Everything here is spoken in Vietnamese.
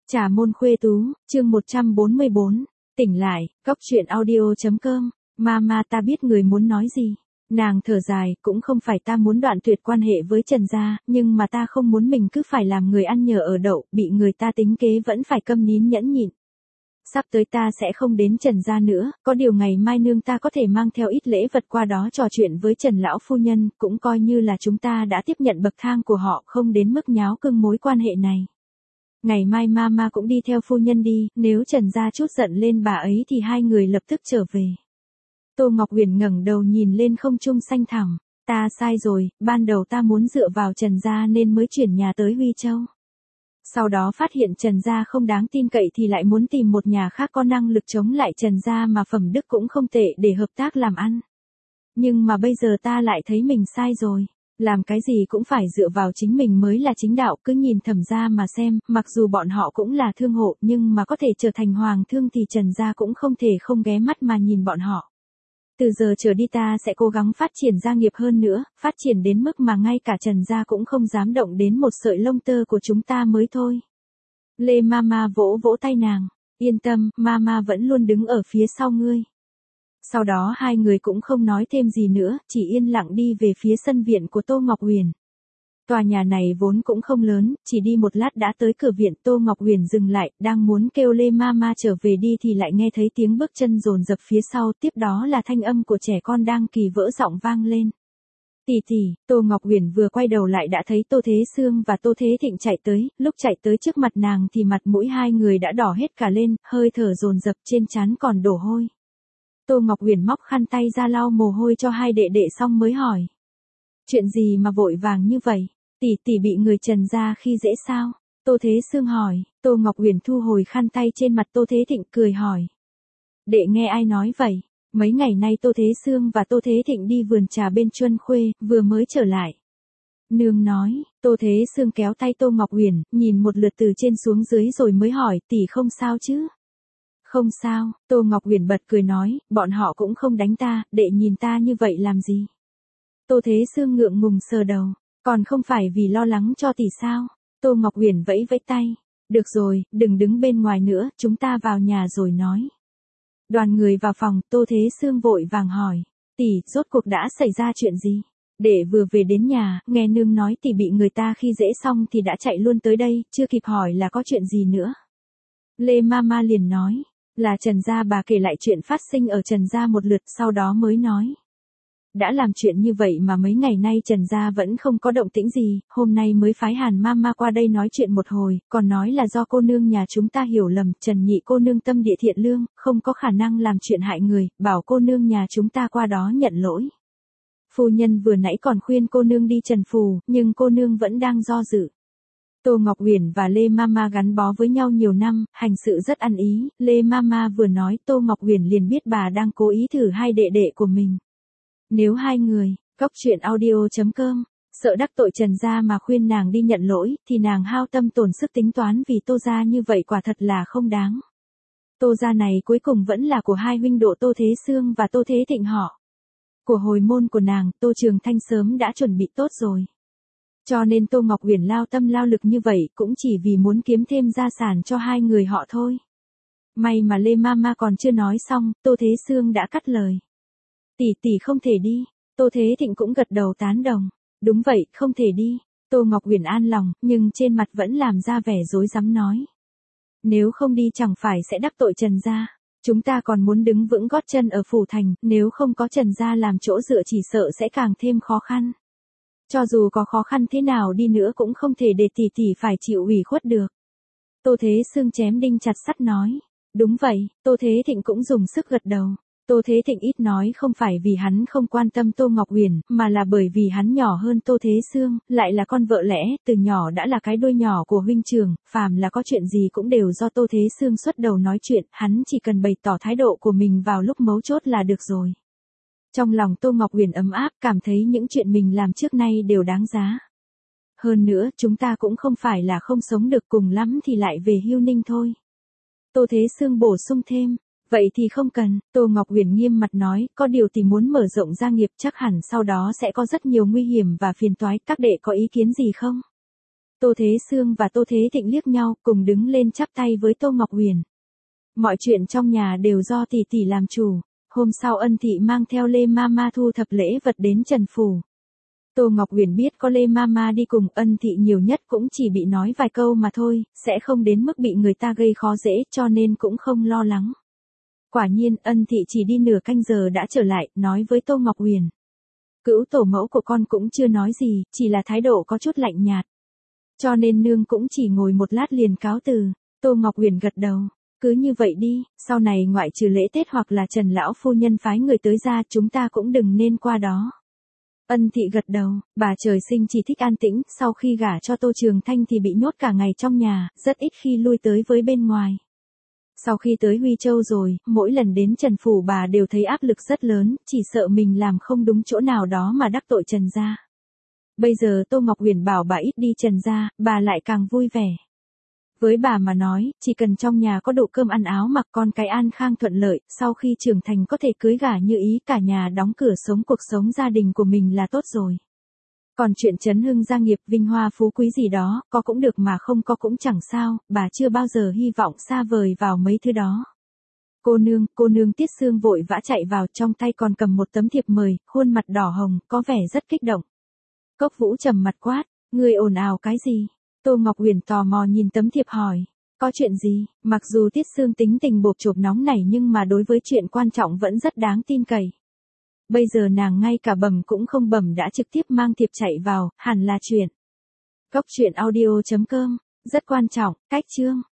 Trà môn khuê tú, chương 144, tỉnh lại, cóc truyện audio.com, Mama ta biết người muốn nói gì. Nàng thở dài, cũng không phải ta muốn đoạn tuyệt quan hệ với Trần gia, nhưng mà ta không muốn mình cứ phải làm người ăn nhờ ở đậu, bị người ta tính kế vẫn phải câm nín nhẫn nhịn. Sắp tới ta sẽ không đến Trần gia nữa, có điều ngày mai nương ta có thể mang theo ít lễ vật qua đó trò chuyện với Trần lão phu nhân, cũng coi như là chúng ta đã tiếp nhận bậc thang của họ, không đến mức nháo cưng mối quan hệ này. Ngày mai Mama cũng đi theo phu nhân đi, nếu Trần gia chút giận lên bà ấy thì hai người lập tức trở về. Tô Ngọc Huyền ngẩng đầu nhìn lên không trung xanh thẳm, ta sai rồi, ban đầu ta muốn dựa vào Trần gia nên mới chuyển nhà tới Huy Châu. Sau đó phát hiện Trần gia không đáng tin cậy thì lại muốn tìm một nhà khác có năng lực chống lại Trần gia mà phẩm đức cũng không tệ để hợp tác làm ăn. Nhưng mà bây giờ ta lại thấy mình sai rồi. Làm cái gì cũng phải dựa vào chính mình mới là chính đạo, cứ nhìn Thẩm gia mà xem, mặc dù bọn họ cũng là thương hộ nhưng mà có thể trở thành hoàng thương thì Trần gia cũng không thể không ghé mắt mà nhìn bọn họ. Từ giờ trở đi ta sẽ cố gắng phát triển gia nghiệp hơn nữa, phát triển đến mức mà ngay cả Trần gia cũng không dám động đến một sợi lông tơ của chúng ta mới thôi. Lê Mama vỗ vỗ tay nàng, yên tâm, Mama vẫn luôn đứng ở phía sau ngươi. Sau đó hai người cũng không nói thêm gì nữa, chỉ yên lặng đi về phía sân viện của Tô Ngọc Huyền. Tòa nhà này vốn cũng không lớn, chỉ đi một lát đã tới cửa viện. Tô Ngọc Huyền dừng lại, đang muốn kêu Lê Mama trở về đi thì lại nghe thấy tiếng bước chân dồn dập phía sau, tiếp đó là thanh âm của trẻ con đang kỳ vỡ giọng vang lên. Tỷ tỷ. Tô Ngọc Huyền vừa quay đầu lại đã thấy Tô Thế Sương và Tô Thế Thịnh chạy tới, lúc chạy tới trước mặt nàng thì mặt mũi hai người đã đỏ hết cả lên, hơi thở dồn dập trên trán còn đổ hôi. Tô Ngọc Huyền móc khăn tay ra lau mồ hôi cho hai đệ đệ xong mới hỏi. Chuyện gì mà vội vàng như vậy? Tỷ tỷ bị người Trần gia khi dễ sao? Tô Thế Sương hỏi. Tô Ngọc Huyền thu hồi khăn tay trên mặt Tô Thế Thịnh cười hỏi. Đệ nghe ai nói vậy? Mấy ngày nay Tô Thế Sương và Tô Thế Thịnh đi vườn trà bên Chuân Khuê, vừa mới trở lại. Nương nói. Tô Thế Sương kéo tay Tô Ngọc Huyền, nhìn một lượt từ trên xuống dưới rồi mới hỏi, tỷ không sao chứ? Không sao. Tô Ngọc Huyền bật cười nói, bọn họ cũng không đánh ta, đệ nhìn ta như vậy làm gì? Tô Thế Sương ngượng ngùng sờ đầu, còn không phải vì lo lắng cho tỷ sao? Tô Ngọc Huyền vẫy vẫy tay, được rồi, đừng đứng bên ngoài nữa, chúng ta vào nhà rồi nói. Đoàn người vào phòng, Tô Thế Sương vội vàng hỏi, tỷ, rốt cuộc đã xảy ra chuyện gì? Đệ vừa về đến nhà, nghe nương nói tỷ bị người ta khi dễ xong thì đã chạy luôn tới đây, chưa kịp hỏi là có chuyện gì nữa. Lê Mama liền nói, là Trần gia bà kể lại chuyện phát sinh ở Trần gia một lượt, sau đó mới nói. Đã làm chuyện như vậy mà mấy ngày nay Trần gia vẫn không có động tĩnh gì, hôm nay mới phái Hàn Mama qua đây nói chuyện một hồi, còn nói là do cô nương nhà chúng ta hiểu lầm, Trần nhị cô nương tâm địa thiện lương, không có khả năng làm chuyện hại người, bảo cô nương nhà chúng ta qua đó nhận lỗi. Phu nhân vừa nãy còn khuyên cô nương đi trần phù, nhưng cô nương vẫn đang do dự. Tô Ngọc Huyền và Lê Mama gắn bó với nhau nhiều năm, hành sự rất ăn ý, Lê Mama vừa nói Tô Ngọc Huyền liền biết bà đang cố ý thử hai đệ đệ của mình. Nếu hai người, cóc truyện audio.com, sợ đắc tội Trần gia mà khuyên nàng đi nhận lỗi, thì nàng hao tâm tổn sức tính toán vì Tô gia như vậy quả thật là không đáng. Tô gia này cuối cùng vẫn là của hai huynh độ Tô Thế Sương và Tô Thế Thịnh họ. Của hồi môn của nàng, Tô Trường Thanh sớm đã chuẩn bị tốt rồi. Cho nên Tô Ngọc Huyền lao tâm lao lực như vậy cũng chỉ vì muốn kiếm thêm gia sản cho hai người họ thôi. May mà Lê Mama còn chưa nói xong, Tô Thế Sương đã cắt lời. Tỷ tỷ không thể đi. Tô Thế Thịnh cũng gật đầu tán đồng. Đúng vậy, không thể đi. Tô Ngọc Huyền an lòng, nhưng trên mặt vẫn làm ra vẻ rối rắm nói. Nếu không đi chẳng phải sẽ đắc tội Trần gia. Chúng ta còn muốn đứng vững gót chân ở phủ thành, nếu không có Trần gia làm chỗ dựa chỉ sợ sẽ càng thêm khó khăn. Cho dù có khó khăn thế nào đi nữa cũng không thể để tỷ tỷ phải chịu ủy khuất được. Tô Thế Sương chém đinh chặt sắt nói. Đúng vậy, Tô Thế Thịnh cũng dùng sức gật đầu. Tô Thế Thịnh ít nói không phải vì hắn không quan tâm Tô Ngọc Huyền, mà là bởi vì hắn nhỏ hơn Tô Thế Sương, lại là con vợ lẽ, từ nhỏ đã là cái đuôi nhỏ của huynh trưởng, phàm là có chuyện gì cũng đều do Tô Thế Sương xuất đầu nói chuyện, hắn chỉ cần bày tỏ thái độ của mình vào lúc mấu chốt là được rồi. Trong lòng Tô Ngọc Huyền ấm áp, cảm thấy những chuyện mình làm trước nay đều đáng giá. Hơn nữa, chúng ta cũng không phải là không sống được, cùng lắm thì lại về hưu ninh thôi. Tô Thế Sương bổ sung thêm. Vậy thì không cần, Tô Ngọc Huyền nghiêm mặt nói, có điều thì muốn mở rộng gia nghiệp chắc hẳn sau đó sẽ có rất nhiều nguy hiểm và phiền toái, các đệ có ý kiến gì không? Tô Thế Sương và Tô Thế Thịnh liếc nhau, cùng đứng lên chắp tay với Tô Ngọc Huyền. Mọi chuyện trong nhà đều do tỷ tỷ làm chủ. Hôm sau Ân Thị mang theo Lê Mama thu thập lễ vật đến Trần Phủ. Tô Ngọc Huyền biết có Lê Mama đi cùng, Ân Thị nhiều nhất cũng chỉ bị nói vài câu mà thôi, sẽ không đến mức bị người ta gây khó dễ, cho nên cũng không lo lắng. Quả nhiên Ân Thị chỉ đi nửa canh giờ đã trở lại, nói với Tô Ngọc Huyền. Cữu tổ mẫu của con cũng chưa nói gì, chỉ là thái độ có chút lạnh nhạt. Cho nên nương cũng chỉ ngồi một lát liền cáo từ. Tô Ngọc Huyền gật đầu. Cứ như vậy đi, sau này ngoại trừ lễ Tết hoặc là Trần lão phu nhân phái người tới ra, chúng ta cũng đừng nên qua đó. Ân Thị gật đầu, bà trời sinh chỉ thích an tĩnh, sau khi gả cho Tô Trường Thanh thì bị nhốt cả ngày trong nhà, rất ít khi lui tới với bên ngoài. Sau khi tới Huy Châu rồi, mỗi lần đến Trần Phủ bà đều thấy áp lực rất lớn, chỉ sợ mình làm không đúng chỗ nào đó mà đắc tội Trần gia. Bây giờ Tô Ngọc Huyền bảo bà ít đi Trần gia, bà lại càng vui vẻ. Với bà mà nói, chỉ cần trong nhà có đủ cơm ăn áo mặc, con cái an khang thuận lợi, sau khi trưởng thành có thể cưới gả như ý, cả nhà đóng cửa sống cuộc sống gia đình của mình là tốt rồi. Còn chuyện chấn hưng gia nghiệp, vinh hoa phú quý gì đó, có cũng được mà không có cũng chẳng sao, bà chưa bao giờ hy vọng xa vời vào mấy thứ đó. Cô nương Tiết Sương vội vã chạy vào, trong tay còn cầm một tấm thiệp mời, khuôn mặt đỏ hồng, có vẻ rất kích động. Cốc Vũ trầm mặt quát, người ồn ào cái gì? Tô Ngọc Huyền tò mò nhìn tấm thiệp hỏi, có chuyện gì? Mặc dù Tiết Sương tính tình bộp chộp nóng nảy nhưng mà đối với chuyện quan trọng vẫn rất đáng tin cậy. Bây giờ nàng ngay cả bẩm cũng không bẩm đã trực tiếp mang thiệp chạy vào, hẳn là chuyện. Cốc truyện audio.com, rất quan trọng, cách chương.